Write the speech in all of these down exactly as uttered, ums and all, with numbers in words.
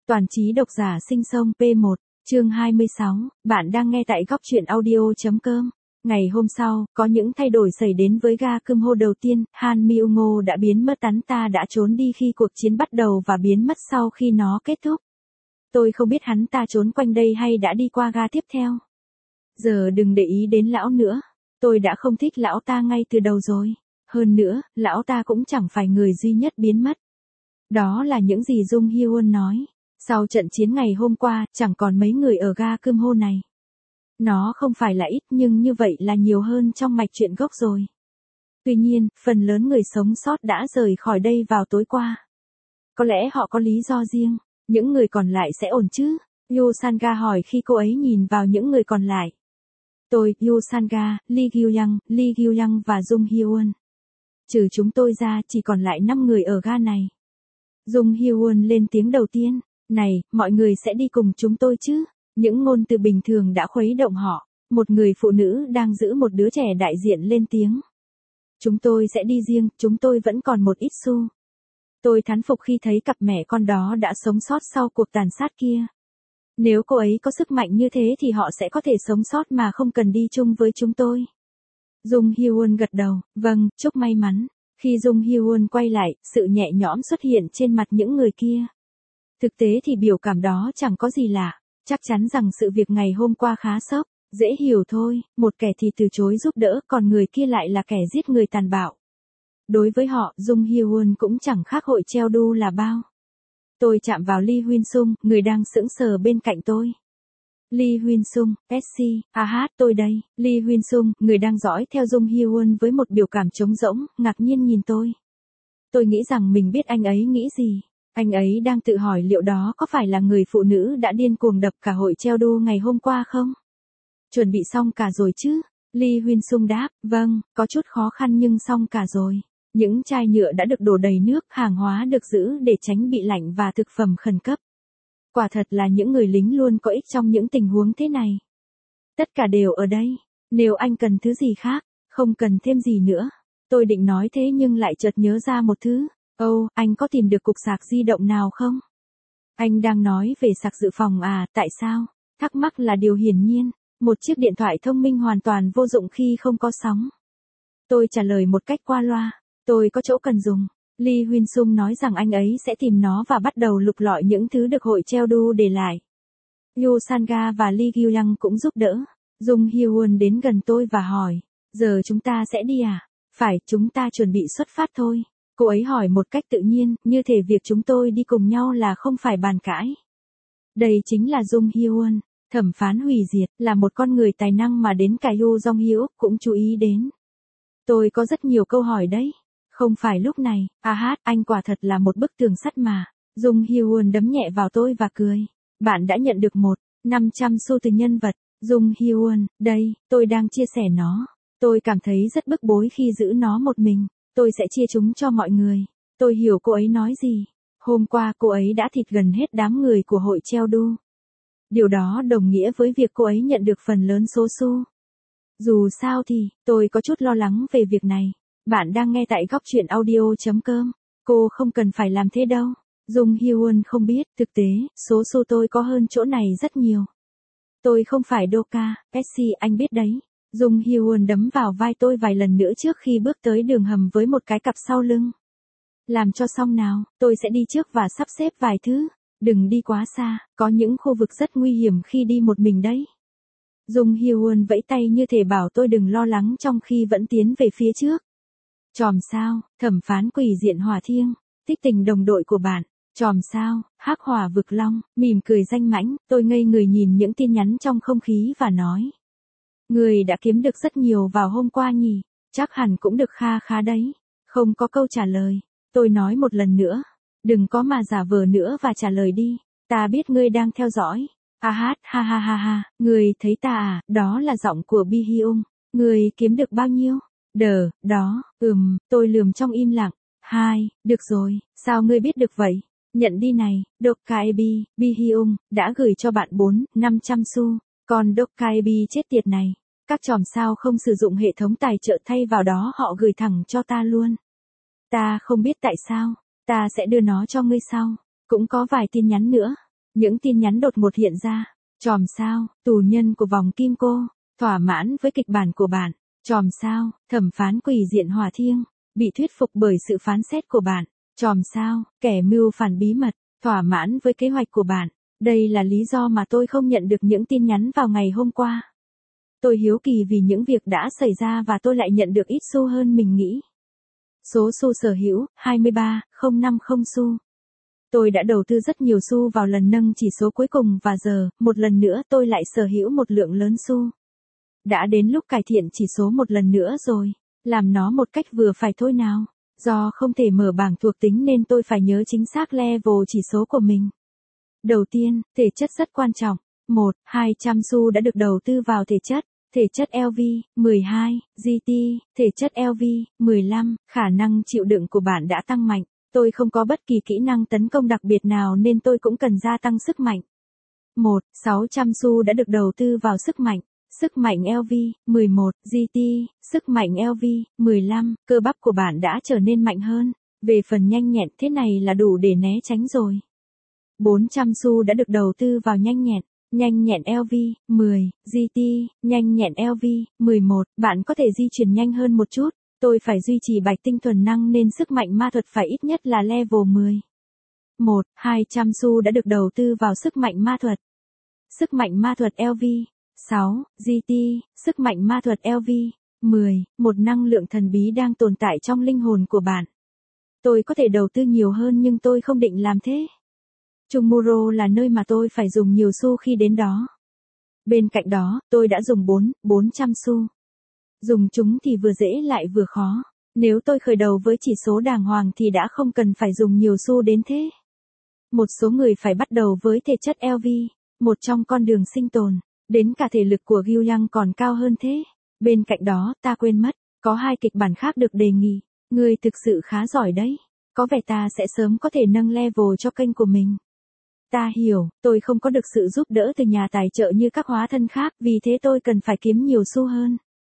Toàn trí độc giả sinh sông P một, chương hai mươi sáu, bạn đang nghe tại góc truyện audio.com. Ngày hôm sau, có những thay đổi xảy đến với ga Kumho đầu tiên, Han Myung-ngo đã biến mất, hắn ta đã trốn đi khi cuộc chiến bắt đầu và biến mất sau khi nó kết thúc. Tôi không biết hắn ta trốn quanh đây hay đã đi qua ga tiếp theo. Giờ đừng để ý đến lão nữa. Tôi đã không thích lão ta ngay từ đầu rồi. Hơn nữa, lão ta cũng chẳng phải người duy nhất biến mất. Đó là những gì Jung Hyun nói. Sau trận chiến ngày hôm qua, chẳng còn mấy người ở ga Kumho này. Nó không phải là ít nhưng như vậy là nhiều hơn trong mạch truyện gốc rồi. Tuy nhiên, phần lớn người sống sót đã rời khỏi đây vào tối qua. Có lẽ họ có lý do riêng, những người còn lại sẽ ổn chứ? Yoo Sang-ga hỏi khi cô ấy nhìn vào những người còn lại. Tôi, Yoo Sang-ga, Lee Gyu-young, Lee Gyu-young và Jung Hyun. Trừ chúng tôi ra chỉ còn lại năm người ở ga này. Jung Hyun lên tiếng đầu tiên. Này, mọi người sẽ đi cùng chúng tôi chứ? Những ngôn từ bình thường đã khuấy động họ. Một người phụ nữ đang giữ một đứa trẻ đại diện lên tiếng. Chúng tôi sẽ đi riêng, chúng tôi vẫn còn một ít xu. Tôi thán phục khi thấy cặp mẹ con đó đã sống sót sau cuộc tàn sát kia. Nếu cô ấy có sức mạnh như thế thì họ sẽ có thể sống sót mà không cần đi chung với chúng tôi. Jung Hyun gật đầu, vâng, chúc may mắn. Khi Jung Hyun quay lại, sự nhẹ nhõm xuất hiện trên mặt những người kia. Thực tế thì biểu cảm đó chẳng có gì lạ, chắc chắn rằng sự việc ngày hôm qua khá sốc, dễ hiểu thôi, một kẻ thì từ chối giúp đỡ còn người kia lại là kẻ giết người tàn bạo. Đối với họ, Jung Hyun cũng chẳng khác Hội Treo Đu là bao. Tôi chạm vào Lee Huyên Sung, người đang sững sờ bên cạnh tôi. Lee Huyên Sung, ét xê, à hát tôi đây, Lee Huyên Sung, người đang dõi theo Jung Hyun với một biểu cảm trống rỗng, ngạc nhiên nhìn tôi. Tôi nghĩ rằng mình biết anh ấy nghĩ gì. Anh ấy đang tự hỏi liệu đó có phải là người phụ nữ đã điên cuồng đập cả Hội Treo Đu ngày hôm qua không? Chuẩn bị xong cả rồi chứ? Lee Huyên Sung đáp, vâng, có chút khó khăn nhưng xong cả rồi. Những chai nhựa đã được đổ đầy nước, hàng hóa được giữ để tránh bị lạnh và thực phẩm khẩn cấp. Quả thật là những người lính luôn có ích trong những tình huống thế này. Tất cả đều ở đây. Nếu anh cần thứ gì khác, không cần thêm gì nữa. Tôi định nói thế nhưng lại chợt nhớ ra một thứ. Ồ, oh, anh có tìm được cục sạc di động nào không? Anh đang nói về sạc dự phòng à, tại sao? Thắc mắc là điều hiển nhiên. Một chiếc điện thoại thông minh hoàn toàn vô dụng khi không có sóng. Tôi trả lời một cách qua loa. Tôi có chỗ cần dùng. Lee Huyên Sung nói rằng anh ấy sẽ tìm nó và bắt đầu lục lọi những thứ được Hội Treo Đu để lại. Yoo Sang-ga và Lee Gyu-young cũng giúp đỡ. Jung Hyun đến gần tôi và hỏi, giờ chúng ta sẽ đi à? Phải, chúng ta chuẩn bị xuất phát thôi. Cô ấy hỏi một cách tự nhiên, như thể việc chúng tôi đi cùng nhau là không phải bàn cãi. Đây chính là Jung Hyun, thẩm phán hủy diệt, là một con người tài năng mà đến cả Yoo Jong-hyuk cũng chú ý đến. Tôi có rất nhiều câu hỏi đấy. Không phải lúc này, à hát, anh quả thật là một bức tường sắt mà. Jung Hyun đấm nhẹ vào tôi và cười. Bạn đã nhận được một, năm trăm xu từ nhân vật. Jung Hyun, đây, tôi đang chia sẻ nó. Tôi cảm thấy rất bức bối khi giữ nó một mình. Tôi sẽ chia chúng cho mọi người. Tôi hiểu cô ấy nói gì. Hôm qua cô ấy đã thịt gần hết đám người của Hội Treo Đu. Điều đó đồng nghĩa với việc cô ấy nhận được phần lớn số xu. Dù sao thì, tôi có chút lo lắng về việc này. Bạn đang nghe tại góc truyện audio.com. Cô không cần phải làm thế đâu. Jung Hyun không biết, thực tế, số xu tôi có hơn chỗ này rất nhiều. Tôi không phải Doka, Pepsi anh biết đấy. Jung Hyun đấm vào vai tôi vài lần nữa trước khi bước tới đường hầm với một cái cặp sau lưng. Làm cho xong nào, tôi sẽ đi trước và sắp xếp vài thứ. Đừng đi quá xa, có những khu vực rất nguy hiểm khi đi một mình đấy. Jung Hyun vẫy tay như thể bảo tôi đừng lo lắng trong khi vẫn tiến về phía trước. Chòm sao, thẩm phán quỷ diện hỏa thiêng, tích tình đồng đội của bạn. Chòm sao, hắc hỏa vực long, mỉm cười danh mãnh, tôi ngây người nhìn những tin nhắn trong không khí và nói. Người đã kiếm được rất nhiều vào hôm qua nhỉ, chắc hẳn cũng được kha khá đấy. Không có câu trả lời, tôi nói một lần nữa. Đừng có mà giả vờ nữa và trả lời đi, ta biết ngươi đang theo dõi. À hát, ha ha ha ha, người thấy ta à, đó là giọng của Bi Hyung. Người kiếm được bao nhiêu? Đờ, đó, ừm, tôi lườm trong im lặng. Hai, được rồi, sao ngươi biết được vậy? Nhận đi này, Dokkaebi, Bi Hyung, đã gửi cho bạn bốn, năm trăm xu. Còn Dokkaebi chết tiệt này, các chòm sao không sử dụng hệ thống tài trợ thay vào đó họ gửi thẳng cho ta luôn. Ta không biết tại sao, ta sẽ đưa nó cho ngươi sau. Cũng có vài tin nhắn nữa. Những tin nhắn đột ngột hiện ra. Chòm sao, tù nhân của vòng kim cô. Thỏa mãn với kịch bản của bạn. Chòm sao, thẩm phán quỷ diện hỏa thiêng. Bị thuyết phục bởi sự phán xét của bạn. Chòm sao, kẻ mưu phản bí mật. Thỏa mãn với kế hoạch của bạn. Đây là lý do mà tôi không nhận được những tin nhắn vào ngày hôm qua. Tôi hiếu kỳ vì những việc đã xảy ra và tôi lại nhận được ít xu hơn mình nghĩ. Số xu sở hữu, hai mươi ba nghìn không trăm năm mươi xu. Tôi đã đầu tư rất nhiều xu vào lần nâng chỉ số cuối cùng và giờ, một lần nữa tôi lại sở hữu một lượng lớn xu. Đã đến lúc cải thiện chỉ số một lần nữa rồi. Làm nó một cách vừa phải thôi nào. Do không thể mở bảng thuộc tính nên tôi phải nhớ chính xác level chỉ số của mình. Đầu tiên, thể chất rất quan trọng. một, hai trăm xu đã được đầu tư vào thể chất. Thể chất lờ vê, mười hai, giê tê, thể chất lờ vê, mười lăm, khả năng chịu đựng của bạn đã tăng mạnh. Tôi không có bất kỳ kỹ năng tấn công đặc biệt nào nên tôi cũng cần gia tăng sức mạnh. một, sáu trăm xu đã được đầu tư vào sức mạnh. Sức mạnh lờ vê, mười một, giê tê, sức mạnh lờ vê, mười lăm, cơ bắp của bạn đã trở nên mạnh hơn. Về phần nhanh nhẹn thế này là đủ để né tránh rồi. bốn trăm xu đã được đầu tư vào nhanh nhẹn. Nhanh nhẹn lờ vê, mười, giê tê, nhanh nhẹn lờ vê, mười một, bạn có thể di chuyển nhanh hơn một chút. Tôi phải duy trì bạch tinh thuần năng nên sức mạnh ma thuật phải ít nhất là level mười. một, hai trăm xu đã được đầu tư vào sức mạnh ma thuật. Sức mạnh ma thuật lờ vê, sáu, giê tê, sức mạnh ma thuật lờ vê, mười, một năng lượng thần bí đang tồn tại trong linh hồn của bạn. Tôi có thể đầu tư nhiều hơn nhưng tôi không định làm thế. Tomorrow là nơi mà tôi phải dùng nhiều xu khi đến đó. Bên cạnh đó, tôi đã dùng bốn, bốn trăm xu. Dùng chúng thì vừa dễ lại vừa khó. Nếu tôi khởi đầu với chỉ số đàng hoàng thì đã không cần phải dùng nhiều xu đến thế. Một số người phải bắt đầu với thể chất lờ vê, một trong con đường sinh tồn. Đến cả thể lực của Gil Young còn cao hơn thế. Bên cạnh đó, ta quên mất, có hai kịch bản khác được đề nghị. Ngươi thực sự khá giỏi đấy. Có vẻ ta sẽ sớm có thể nâng level cho kênh của mình. Ta hiểu, tôi không có được sự giúp đỡ từ nhà tài trợ như các hóa thân khác, vì thế tôi cần phải kiếm nhiều xu hơn.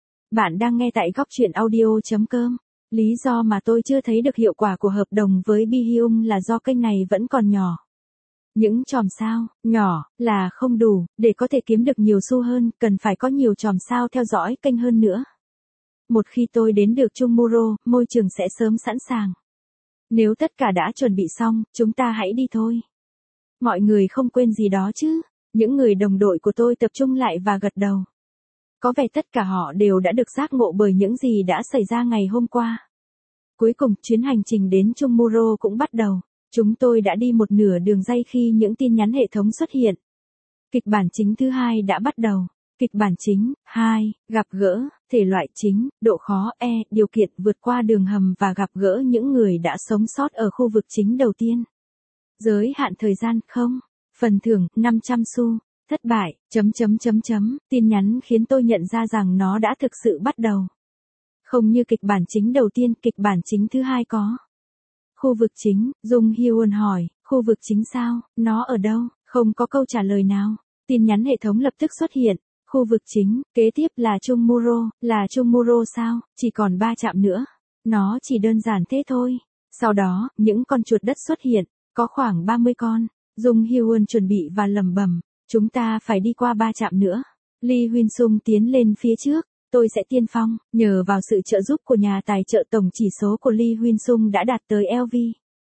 Bạn đang nghe tại góc truyện audio chấm com. Lý do mà tôi chưa thấy được hiệu quả của hợp đồng với Bi Hyung là do kênh này vẫn còn nhỏ. Những chòm sao, nhỏ, là không đủ, để có thể kiếm được nhiều xu hơn, cần phải có nhiều chòm sao theo dõi kênh hơn nữa. Một khi tôi đến được Tomorrow, môi trường sẽ sớm sẵn sàng. Nếu tất cả đã chuẩn bị xong, chúng ta hãy đi thôi. Mọi người không quên gì đó chứ? Những người đồng đội của tôi tập trung lại và gật đầu. Có vẻ tất cả họ đều đã được giác ngộ bởi những gì đã xảy ra ngày hôm qua. Cuối cùng, chuyến hành trình đến Tomorrow cũng bắt đầu. Chúng tôi đã đi một nửa đường dây khi những tin nhắn hệ thống xuất hiện. Kịch bản chính thứ hai đã bắt đầu. Kịch bản chính, hai, gặp gỡ, thể loại chính, độ khó E, điều kiện vượt qua đường hầm và gặp gỡ những người đã sống sót ở khu vực chính đầu tiên. Giới hạn thời gian không. Phần thưởng, năm trăm xu. Thất bại, chấm chấm chấm chấm, tin nhắn khiến tôi nhận ra rằng nó đã thực sự bắt đầu. Không như kịch bản chính đầu tiên, kịch bản chính thứ hai có. Khu vực chính, Dung Hyun hỏi, khu vực chính sao, nó ở đâu, không có câu trả lời nào. Tin nhắn hệ thống lập tức xuất hiện. Khu vực chính, kế tiếp là Tomorrow, là Tomorrow sao, chỉ còn ba trạm nữa. Nó chỉ đơn giản thế thôi. Sau đó, những con chuột đất xuất hiện, có khoảng ba mươi con. Dung Hyun chuẩn bị và lẩm bẩm, chúng ta phải đi qua ba trạm nữa. Lee Huyên Sung tiến lên phía trước, tôi sẽ tiên phong, nhờ vào sự trợ giúp của nhà tài trợ tổng chỉ số của Lee Huyên Sung đã đạt tới lờ vê.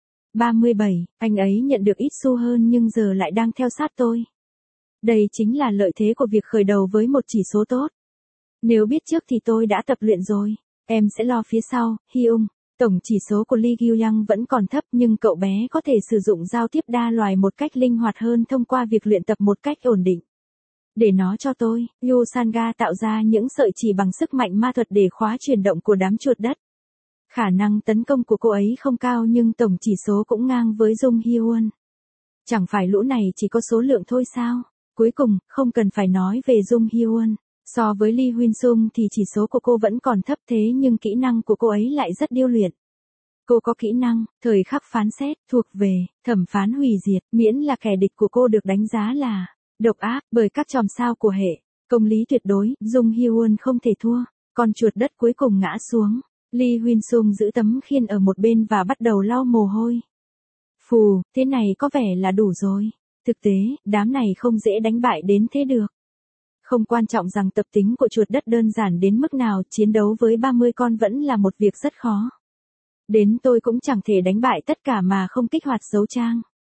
ba mươi bảy, anh ấy nhận được ít xu hơn nhưng giờ lại đang theo sát tôi. Đây chính là lợi thế của việc khởi đầu với một chỉ số tốt. Nếu biết trước thì tôi đã tập luyện rồi. Em sẽ lo phía sau, Hyung. Tổng chỉ số của Lee Gil Young vẫn còn thấp nhưng cậu bé có thể sử dụng giao tiếp đa loài một cách linh hoạt hơn thông qua việc luyện tập một cách ổn định. Để nó cho tôi, Yu Sanga tạo ra những sợi chỉ bằng sức mạnh ma thuật để khóa chuyển động của đám chuột đất. Khả năng tấn công của cô ấy không cao nhưng tổng chỉ số cũng ngang với Dung Hyun. Chẳng phải lũ này chỉ có số lượng thôi sao? Cuối cùng, không cần phải nói về Dung Hyun. So với Lee Huyên Sung thì chỉ số của cô vẫn còn thấp thế nhưng kỹ năng của cô ấy lại rất điêu luyện. Cô có kỹ năng, thời khắc phán xét, thuộc về, thẩm phán hủy diệt, miễn là kẻ địch của cô được đánh giá là độc ác bởi các chòm sao của hệ. Công lý tuyệt đối, Dung Hyun không thể thua. Con chuột đất cuối cùng ngã xuống. Lee Huyên Sung giữ tấm khiên ở một bên và bắt đầu lau mồ hôi. Phù, thế này có vẻ là đủ rồi. Thực tế, đám này không dễ đánh bại đến thế được. Không quan trọng rằng tập tính của chuột đất đơn giản đến mức nào, chiến đấu với ba mươi con vẫn là một việc rất khó. Đến tôi cũng chẳng thể đánh bại tất cả mà không kích hoạt dấu trang.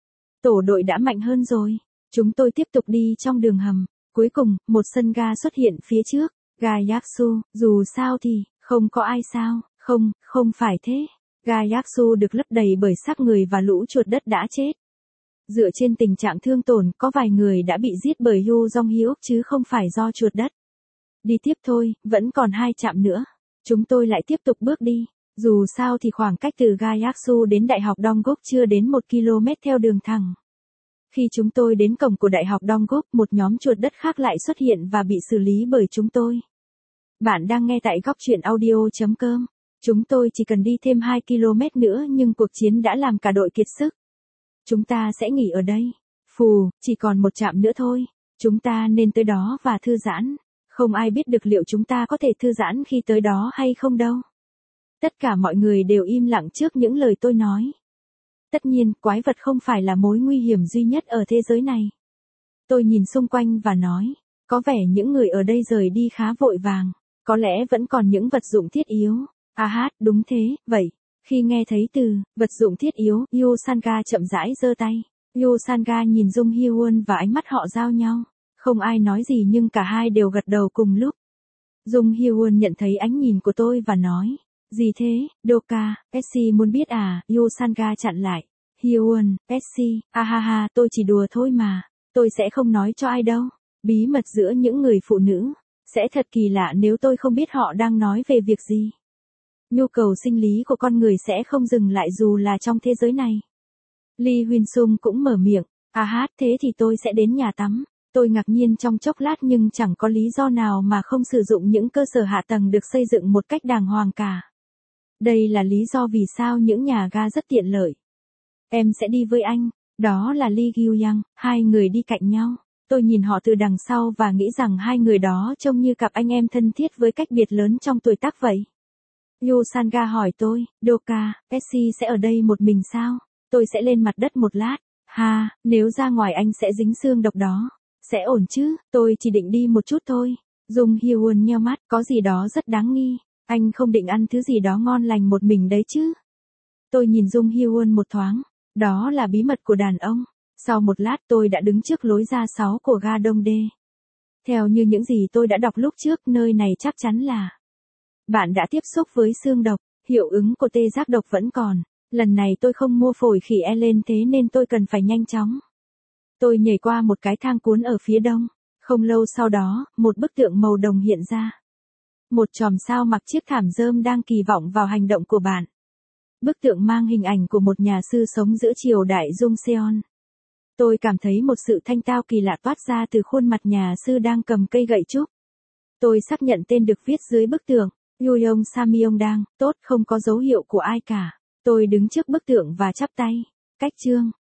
Tổ đội đã mạnh hơn rồi. Chúng tôi tiếp tục đi trong đường hầm. Cuối cùng, một sân ga xuất hiện phía trước. Ga Yaksu, dù sao thì, không có ai sao, không, không phải thế. Ga Yaksu được lấp đầy bởi xác người và lũ chuột đất đã chết. Dựa trên tình trạng thương tổn, có vài người đã bị giết bởi Yu Jong-hyuk chứ không phải do chuột đất. Đi tiếp thôi, vẫn còn hai trạm nữa. Chúng tôi lại tiếp tục bước đi. Dù sao thì khoảng cách từ ga Yaksu đến Đại học Dongguk chưa đến một ki lô mét theo đường thẳng. Khi chúng tôi đến cổng của Đại học Dongguk, một nhóm chuột đất khác lại xuất hiện và bị xử lý bởi chúng tôi. Bạn đang nghe tại góc truyện audio chấm com. Chúng tôi chỉ cần đi thêm hai ki lô mét nữa nhưng cuộc chiến đã làm cả đội kiệt sức. Chúng ta sẽ nghỉ ở đây. Phù, chỉ còn một trạm nữa thôi. Chúng ta nên tới đó và thư giãn. Không ai biết được liệu chúng ta có thể thư giãn khi tới đó hay không đâu. Tất cả mọi người đều im lặng trước những lời tôi nói. Tất nhiên, quái vật không phải là mối nguy hiểm duy nhất ở thế giới này. Tôi nhìn xung quanh và nói, có vẻ những người ở đây rời đi khá vội vàng. Có lẽ vẫn còn những vật dụng thiết yếu. À hát, đúng thế, vậy. Khi nghe thấy từ, vật dụng thiết yếu, Yu Sanga chậm rãi giơ tay. Yu Sanga nhìn Jung Hyun và ánh mắt họ giao nhau. Không ai nói gì nhưng cả hai đều gật đầu cùng lúc. Jung Hyun nhận thấy ánh nhìn của tôi và nói, gì thế, Doka, Pepsi muốn biết à, Yu Sanga chặn lại. Hyun, Pepsi, ha ha ha, tôi chỉ đùa thôi mà. Tôi sẽ không nói cho ai đâu. Bí mật giữa những người phụ nữ. Sẽ thật kỳ lạ nếu tôi không biết họ đang nói về việc gì. Nhu cầu sinh lý của con người sẽ không dừng lại dù là trong thế giới này. Lee Huyên Sung cũng mở miệng, à hát thế thì tôi sẽ đến nhà tắm. Tôi ngạc nhiên trong chốc lát nhưng chẳng có lý do nào mà không sử dụng những cơ sở hạ tầng được xây dựng một cách đàng hoàng cả. Đây là lý do vì sao những nhà ga rất tiện lợi. Em sẽ đi với anh, đó là Lee Gyu-yang, hai người đi cạnh nhau. Tôi nhìn họ từ đằng sau và nghĩ rằng hai người đó trông như cặp anh em thân thiết với cách biệt lớn trong tuổi tác vậy. Yu Sanga hỏi tôi, Doka, Pepsi sẽ ở đây một mình sao? Tôi sẽ lên mặt đất một lát. Ha, nếu ra ngoài anh sẽ dính xương độc đó. Sẽ ổn chứ, tôi chỉ định đi một chút thôi. Jung Hyun nheo mắt, có gì đó rất đáng nghi. Anh không định ăn thứ gì đó ngon lành một mình đấy chứ? Tôi nhìn Jung Hyun một thoáng. Đó là bí mật của đàn ông. Sau một lát tôi đã đứng trước lối ra sáu của ga Dongdae. Theo như những gì tôi đã đọc lúc trước, nơi này chắc chắn là bạn đã tiếp xúc với xương độc, hiệu ứng của tê giác độc vẫn còn. Lần này tôi không mua phổi khỉ e lên thế nên tôi cần phải nhanh chóng. Tôi nhảy qua một cái thang cuốn ở phía đông. Không lâu sau đó, một bức tượng màu đồng hiện ra. Một chòm sao mặc chiếc thảm rơm đang kỳ vọng vào hành động của bạn. Bức tượng mang hình ảnh của một nhà sư sống giữa triều đại Joseon. Tôi cảm thấy một sự thanh tao kỳ lạ toát ra từ khuôn mặt nhà sư đang cầm cây gậy trúc. Tôi xác nhận tên được viết dưới bức tượng. Yuyong Samyongdang, tốt, không có dấu hiệu của ai cả. Tôi đứng trước bức tượng và chắp tay. Cách chương.